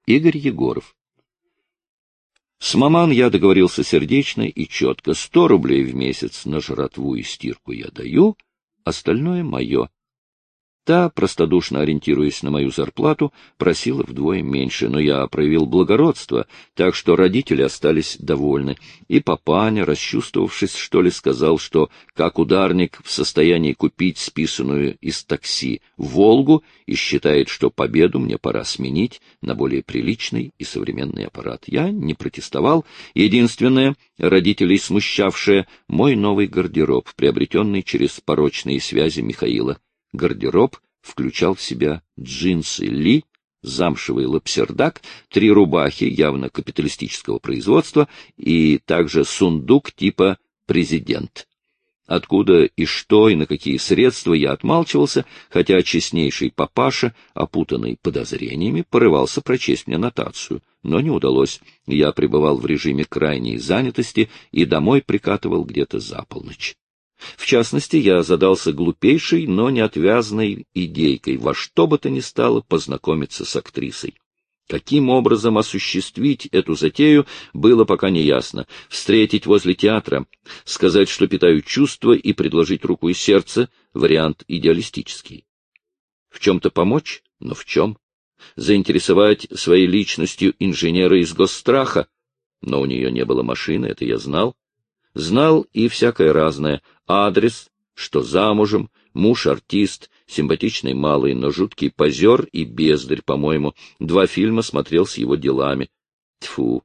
Игорь Егоров. С маман я договорился сердечно и четко. 100 рублей в месяц на жратву и стирку я даю, остальное мое. Та, простодушно ориентируясь на мою зарплату, просила вдвое меньше, но я проявил благородство, так что родители остались довольны. И папаня, расчувствовавшись, что ли, сказал, что, как ударник, в состоянии купить списанную из такси «Волгу» и считает, что победу мне пора сменить на более приличный и современный аппарат. Я не протестовал. Единственное, родителей смущавшее, мой новый гардероб, приобретенный через порочные связи Михаила. Гардероб включал в себя джинсы Ли, замшевый лапсердак, 3 рубахи явно капиталистического производства и также сундук типа «Президент». Откуда и что и на какие средства я отмалчивался, хотя честнейший папаша, опутанный подозрениями, порывался прочесть мне нотацию. Но не удалось. Я пребывал в режиме крайней занятости и домой прикатывал где-то за полночь. В частности, я задался глупейшей, но неотвязной идейкой во что бы то ни стало познакомиться с актрисой. Каким образом осуществить эту затею, было пока не ясно. Встретить возле театра, сказать, что питаю чувства, и предложить руку и сердце — вариант идеалистический. В чем-то помочь? Но в чем? Заинтересовать своей личностью инженера из госстраха? Но у нее не было машины, это я знал. Знал и всякое разное. Адрес, что замужем, муж-артист, симпатичный малый, но жуткий позер и бездарь, по-моему. 2 фильма смотрел с его делами. Тьфу.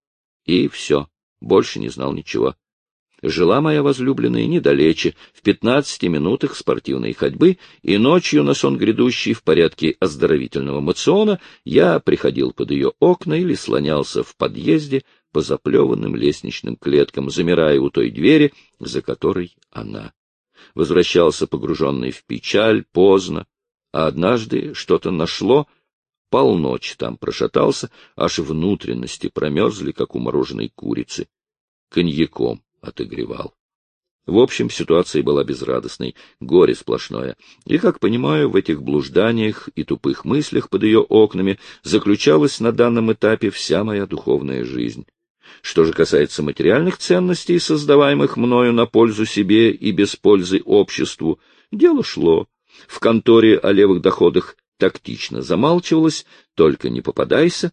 И все. Больше не знал ничего. Жила моя возлюбленная недалече, в 15 минутах спортивной ходьбы, и ночью на сон грядущий в порядке оздоровительного моциона я приходил под ее окна или слонялся в подъезде по заплеванным лестничным клеткам, замирая у той двери, за которой она. Возвращался погруженный в печаль, поздно, а однажды что-то нашло, полночь там прошатался, аж внутренности промерзли, как у мороженой курицы. Коньяком отогревал. В общем, ситуация была безрадостной, горе сплошное. И, как понимаю, в этих блужданиях и тупых мыслях под ее окнами заключалась на данном этапе вся моя духовная жизнь. Что же касается материальных ценностей, создаваемых мною на пользу себе и без пользы обществу, дело шло. В конторе о левых доходах тактично замалчивалось, только не попадайся.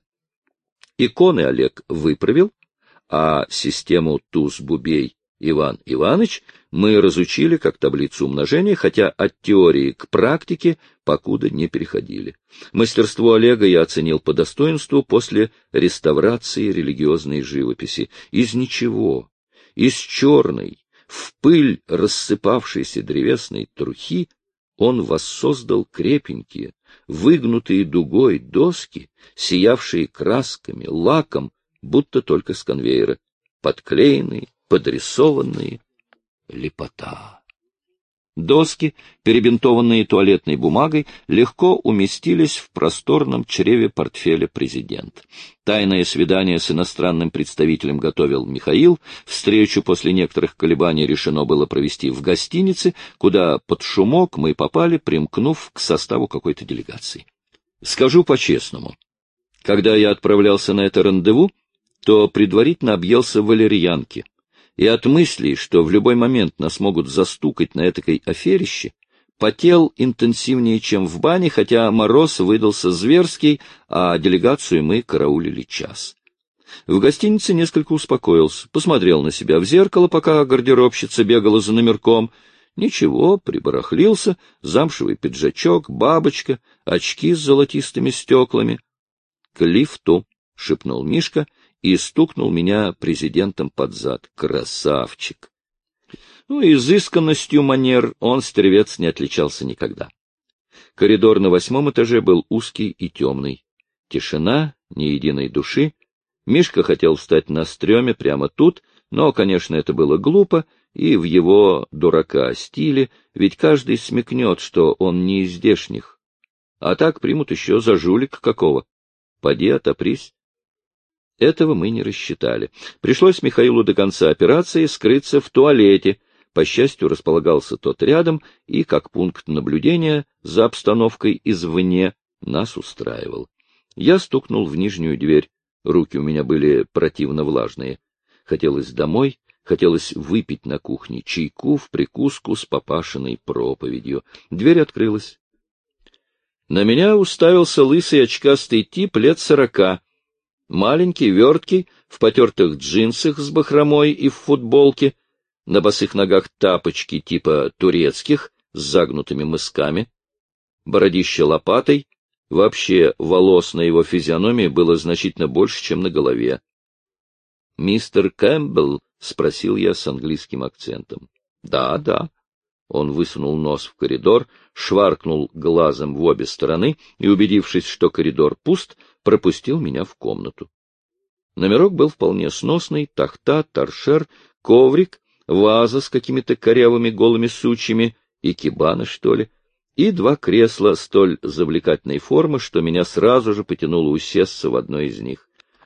Иконы Олег выправил, а систему туз-бубей Иван Иваныч мы разучили как таблицу умножения, хотя от теории к практике покуда не переходили. Мастерство Олега я оценил по достоинству после реставрации религиозной живописи. Из ничего, из черной, в пыль рассыпавшейся древесной трухи он воссоздал крепенькие, выгнутые дугой доски, сиявшие красками, лаком, будто только с конвейера, подклеенные, подрисованные. Лепота. Доски, перебинтованные туалетной бумагой, легко уместились в просторном чреве портфеля президент. Тайное свидание с иностранным представителем готовил Михаил. Встречу после некоторых колебаний решено было провести в гостинице, куда под шумок мы попали, примкнув к составу какой-то делегации. Скажу по-честному, когда я отправлялся на это рандеву, то предварительно объелся валерьянки. И от мысли, что в любой момент нас могут застукать на этакой аферище, потел интенсивнее, чем в бане, хотя мороз выдался зверский, а делегацию мы караулили час. В гостинице несколько успокоился, посмотрел на себя в зеркало, пока гардеробщица бегала за номерком. Ничего, прибарахлился, замшевый пиджачок, бабочка, очки с золотистыми стеклами. — К лифту, — шепнул Мишка, — и стукнул меня президентом под зад. Красавчик! Изысканностью манер он, стервец, не отличался никогда. Коридор на 8 этаже был узкий и темный. Тишина, ни единой души. Мишка хотел встать на стреме прямо тут, но, конечно, это было глупо, и в его дурака стиле, ведь каждый смекнет, что он не из здешних. А так примут еще за жулик какого. Поди отопрись. Этого мы не рассчитали. Пришлось Михаилу до конца операции скрыться в туалете. По счастью, располагался тот рядом, и, как пункт наблюдения за обстановкой извне, нас устраивал. Я стукнул в нижнюю дверь. Руки у меня были противно влажные. Хотелось домой, хотелось выпить на кухне чайку в прикуску с папашиной проповедью. Дверь открылась. На меня уставился лысый очкастый тип лет 40. Маленький, верткий, в потертых джинсах с бахромой и в футболке, на босых ногах тапочки типа турецких с загнутыми мысками, бородище лопатой, вообще волос на его физиономии было значительно больше, чем на голове. — Мистер Кэмпбелл? — спросил я с английским акцентом. — Да, да. Он высунул нос в коридор, шваркнул глазом в обе стороны и, убедившись, что коридор пуст, пропустил меня в комнату. Номерок был вполне сносный: тахта, торшер, коврик, ваза с какими-то корявыми голыми сучьями, икебана, что ли, и два кресла столь завлекательной формы, что меня сразу же потянуло усесться в одно из них.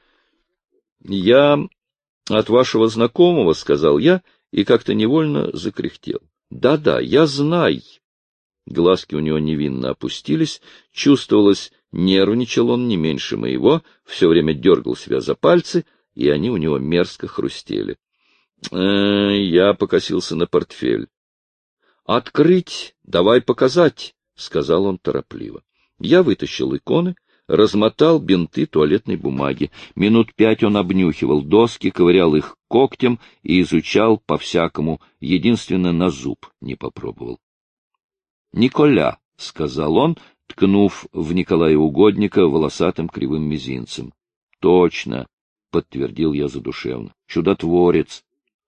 — Я от вашего знакомого, — сказал я, и как-то невольно закряхтел. Да-да, я знаю. Глазки у него невинно опустились, чувствовалось, нервничал он не меньше моего, все время дергал себя за пальцы, и они у него мерзко хрустели. Я покосился на портфель. — Открыть, давай показать, — сказал он торопливо. Я вытащил иконы, размотал бинты туалетной бумаги. Минут 5 он обнюхивал доски, ковырял их когтем и изучал по-всякому, единственно на зуб не попробовал. — Николя, — сказал он, ткнув в Николая Угодника волосатым кривым мизинцем. — Точно, — подтвердил я задушевно. — Чудотворец.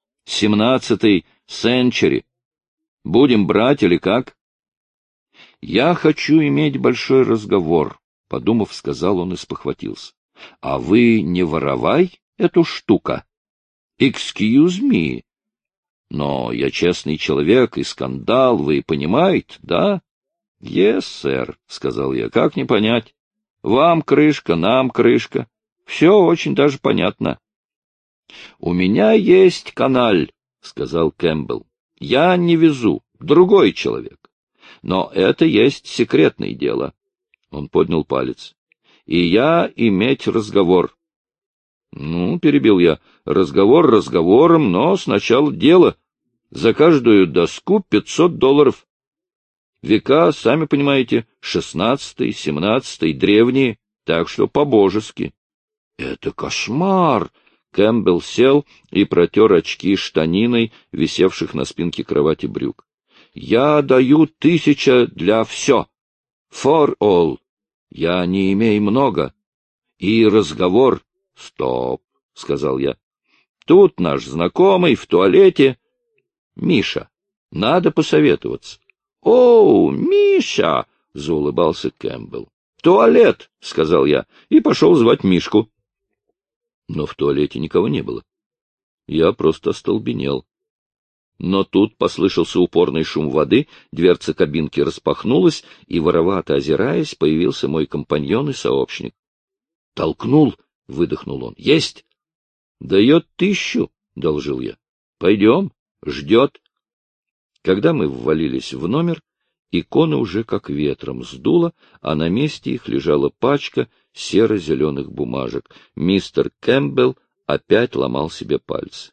17-й сенчури. Будем брать или как? — Я хочу иметь большой разговор, — подумав, сказал он и спохватился. — А вы не воровай эту штука? — Excuse me. Но я честный человек, и скандал, вы понимаете, да? — Yes, сэр, — сказал я. — Как не понять? Вам крышка, нам крышка. Все очень даже понятно. — У меня есть каналь, — сказал Кэмпбелл. — Я не везу, другой человек. Но это есть секретное дело. Он поднял палец. — И я иметь разговор. — Ну, — перебил я, — разговор разговором, но сначала дело. За каждую доску $500. Века, сами понимаете, 16-й, 17-й, древние, так что по-божески. — Это кошмар! Кэмпбелл сел и протер очки штаниной, висевших на спинке кровати брюк. — Я даю 1000 для все. For all. Я не имею много. И разговор... — Стоп, — сказал я. — Тут наш знакомый в туалете. Миша, надо посоветоваться. — О, Миша! — заулыбался Кэмпбелл. — Туалет, — сказал я, и пошел звать Мишку. Но в туалете никого не было. Я просто остолбенел. Но тут послышался упорный шум воды, дверца кабинки распахнулась, и, воровато озираясь, появился мой компаньон и сообщник. — Толкнул, — выдохнул он. — Есть! — Дает 1000, — доложил я. — Пойдем, ждет. Когда мы ввалились в номер, иконы уже как ветром сдуло, а на месте их лежала пачка серо-зеленых бумажек. Мистер Кэмпбелл опять ломал себе пальцы.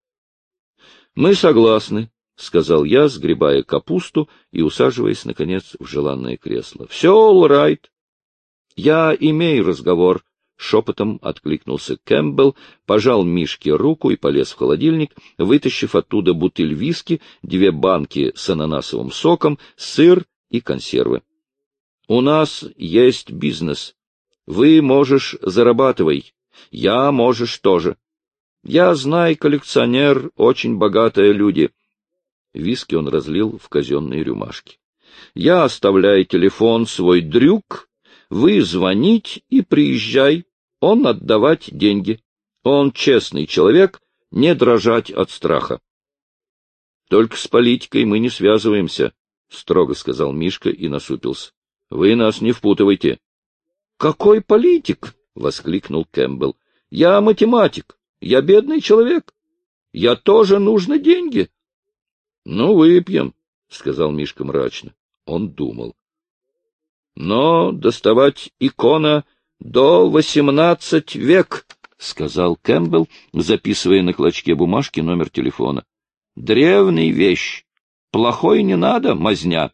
— Мы согласны, — сказал я, сгребая капусту и усаживаясь, наконец, в желанное кресло. — Все all right. — Я имею разговор, — шепотом откликнулся Кэмпбелл, пожал Мишке руку и полез в холодильник, вытащив оттуда бутыль виски, 2 банки с ананасовым соком, сыр и консервы. — У нас есть бизнес. Вы можешь зарабатывай. Я можешь тоже. Я знаю, коллекционер, очень богатые люди. Виски он разлил в казенные рюмашки. Я оставляю телефон свой дрюк, вы звонить и приезжай, он отдавать деньги. Он честный человек, не дрожать от страха. — Только с политикой мы не связываемся, — строго сказал Мишка и насупился. — Вы нас не впутывайте. — Какой политик? — воскликнул Кэмпбелл. — Я математик, я бедный человек. Я тоже нужны деньги. — Ну, выпьем, — сказал Мишка мрачно. Он думал. — Но доставать икона До 18 век, — сказал Кэмпбелл, записывая на клочке бумажки номер телефона. — Древняя вещь. Плохой не надо, мазня.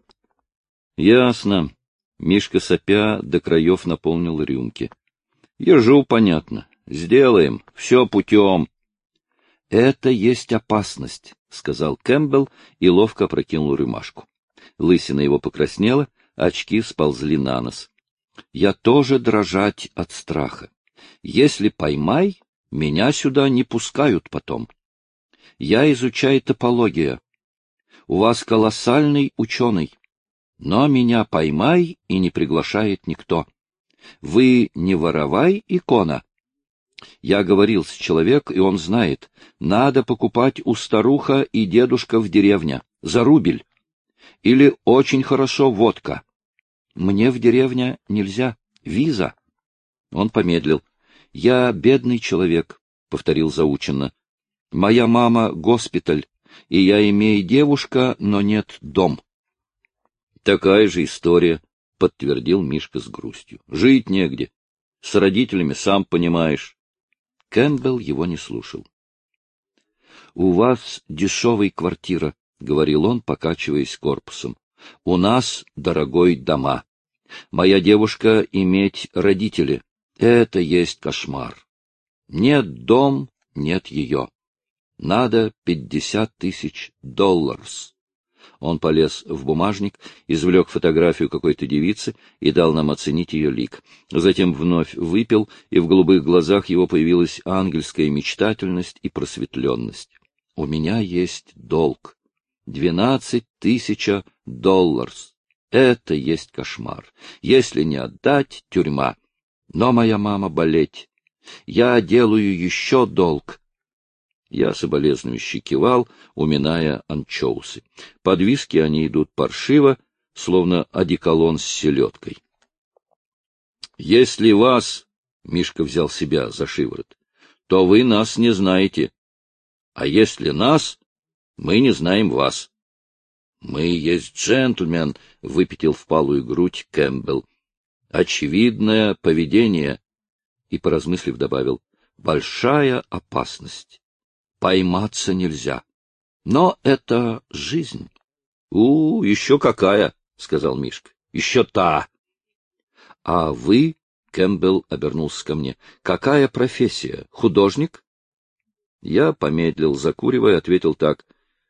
— Ясно. Мишка, сопя, до краев наполнил рюмки. — Ежу понятно. Сделаем. Все путем. — Это есть опасность, — сказал Кэмпбелл и ловко опрокинул рюмашку. Лысина его покраснела, очки сползли на нос. — Я тоже дрожать от страха. Если поймай, меня сюда не пускают потом. Я изучаю топологию. У вас колоссальный ученый. Но меня поймай, и не приглашает никто. Вы не воровай, икона. Я говорил с человеком, и он знает, надо покупать у старуха и дедушка в деревне, за рубль. Или очень хорошо водка. Мне в деревне нельзя, виза. Он помедлил. Я бедный человек, — повторил заученно. Моя мама — госпиталь, и я имею девушка, но нет дом. Такая же история, — подтвердил Мишка с грустью. Жить негде. С родителями, сам понимаешь. Кэмпбелл его не слушал. — У вас дешевая квартира, — говорил он, покачиваясь корпусом. — У нас дорогой дома. Моя девушка иметь родители. Это есть кошмар. Нет дом, нет ее. Надо 50 тысяч долларов. Он полез в бумажник, извлек фотографию какой-то девицы и дал нам оценить ее лик. Затем вновь выпил, и в голубых глазах его появилась ангельская мечтательность и просветленность. У меня есть долг. 12 тысяч долларов. Это есть кошмар. Если не отдать, тюрьма. Но моя мама болеть. Я делаю еще долг. Я соболезнующе кивал, уминая анчоусы. Под виски они идут паршиво, словно одеколон с селедкой. — Если вас, — Мишка взял себя за шиворот, — то вы нас не знаете. А если нас, мы не знаем вас. — Мы есть джентльмен, — выпятил впалую грудь Кэмпбелл. — Очевидное поведение. И, поразмыслив, добавил, — большая опасность. Пойматься нельзя. Но это жизнь. — Еще какая, — сказал Мишка. — Еще та. — А вы, — Кэмпбелл обернулся ко мне, — какая профессия? Художник? Я помедлил, закуривая, ответил так.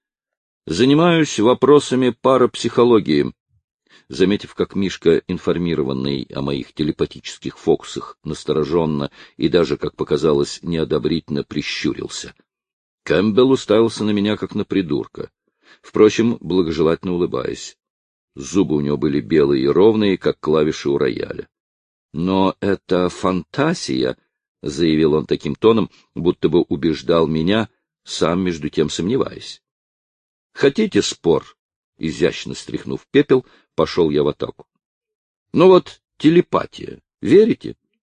— Занимаюсь вопросами парапсихологии. Заметив, как Мишка, информированный о моих телепатических фокусах, настороженно и даже, как показалось, неодобрительно прищурился. Кэмпбелл уставился на меня, как на придурка, впрочем, благожелательно улыбаясь. Зубы у него были белые и ровные, как клавиши у рояля. — Но это фантазия, — заявил он таким тоном, будто бы убеждал меня, сам между тем сомневаясь. — Хотите спор? — изящно стряхнув пепел, пошел я в атаку. — Ну вот, телепатия. Верите?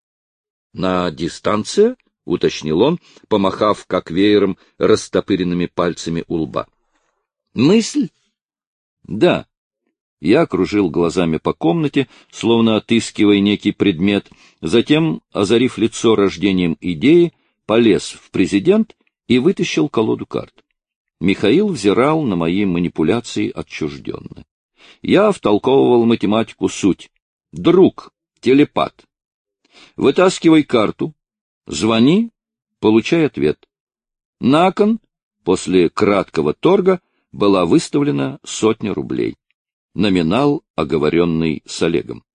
— На дистанции? — уточнил он, помахав, как веером, растопыренными пальцами у лба. — Мысль? — Да. Я кружил глазами по комнате, словно отыскивая некий предмет, затем, озарив лицо рождением идеи, полез в президент и вытащил колоду карт. Михаил взирал на мои манипуляции отчужденно. Я втолковывал математику суть. Друг, телепат. Вытаскивай карту, звони, получай ответ. На кон, после краткого торга, была выставлена 100 рублей. Номинал, оговоренный с Олегом.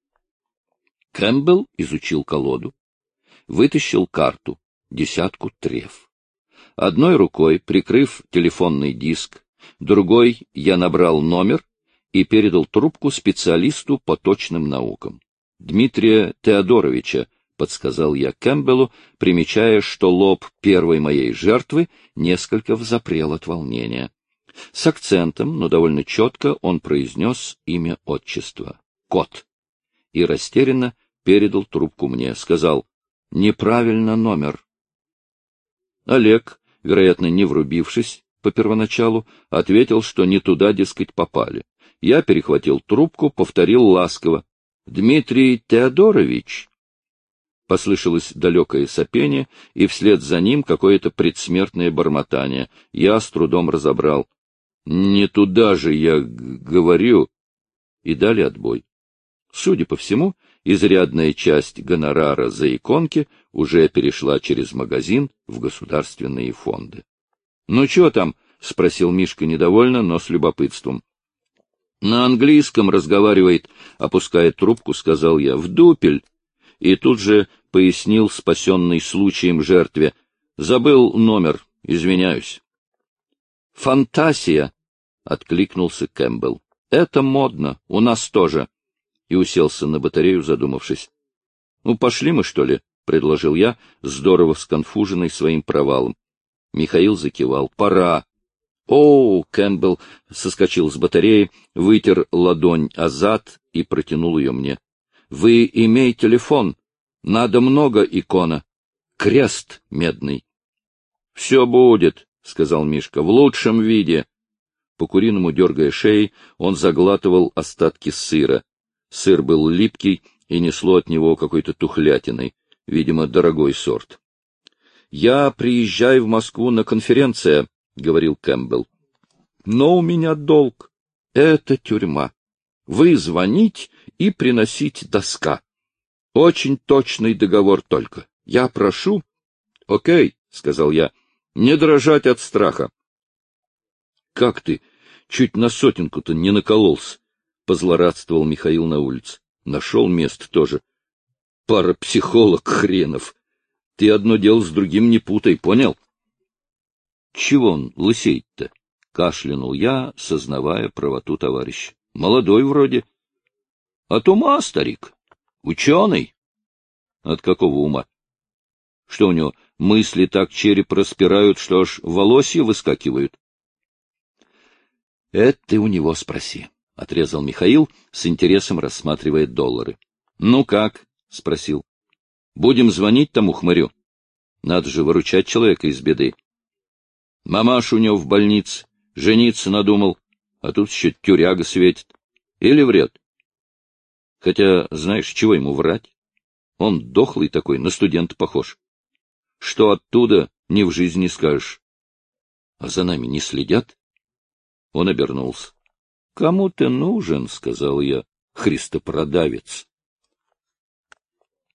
Кэмпбелл изучил колоду, вытащил карту, 10 треф. Одной рукой, прикрыв телефонный диск, другой я набрал номер и передал трубку специалисту по точным наукам. Дмитрия Теодоровича, подсказал я Кэмпбеллу, примечая, что лоб первой моей жертвы несколько взапрел от волнения. С акцентом, но довольно четко он произнес имя отчества — Кот, и растерянно передал трубку мне, сказал: «Неправильно номер». Олег, вероятно, не врубившись по первоначалу, ответил, что не туда, дескать, попали. Я перехватил трубку, повторил ласково: «Дмитрий Теодорович». Послышалось далекое сопение, и вслед за ним какое-то предсмертное бормотание. Я с трудом разобрал. «Не туда же я говорю!» И дали отбой. Судя по всему, изрядная часть гонорара за иконки уже перешла через магазин в государственные фонды. — Ну, что там? — спросил Мишка недовольно, но с любопытством. — На английском разговаривает, — опуская трубку, сказал я, — в дупель. И тут же пояснил спасенный случаем жертве. Забыл номер, извиняюсь. — Фантасия! — откликнулся Кэмпбелл. — Это модно, у нас тоже. И уселся на батарею, задумавшись. — Ну, пошли мы, что ли? — предложил я, здорово сконфуженный своим провалом. Михаил закивал. — Пора. — О, Кэмпбелл соскочил с батареи, вытер ладонь о зад и протянул ее мне. — Вы имей телефон. Надо много икона. Крест медный. — Все будет, — сказал Мишка, — в лучшем виде. По-куриному дергая шеей, он заглатывал остатки сыра. Сыр был липкий и несло от него какой-то тухлятиной, видимо, дорогой сорт. — Я приезжаю в Москву на конференцию, — говорил Кэмпбелл. — Но у меня долг. Это тюрьма. Вы звонить и приносить доска. Очень точный договор только. Я прошу... — Окей, — сказал я, — не дрожать от страха. — Как ты? Чуть на сотенку-то не накололся, — позлорадствовал Михаил на улице. Нашел место тоже. Парапсихолог хренов. Ты одно дело с другим не путай, понял? — Чего он лысеет-то? — кашлянул я, сознавая правоту товарища. — Молодой вроде. — От ума, старик. Ученый. — От какого ума? Что у него, мысли так череп распирают, что аж волосья выскакивают? — Это ты у него спроси, — отрезал Михаил, с интересом рассматривая доллары. — Ну как? — спросил. — Будем звонить тому хмырю. Надо же выручать человека из беды. Мамаша у него в больнице, жениться надумал, а тут еще тюряга светит. Или врет? Хотя, знаешь, чего ему врать? Он дохлый такой, на студента похож. Что оттуда, ни в жизни не скажешь. А за нами не следят? Он обернулся. — Кому ты нужен, — сказал я, — христопродавец.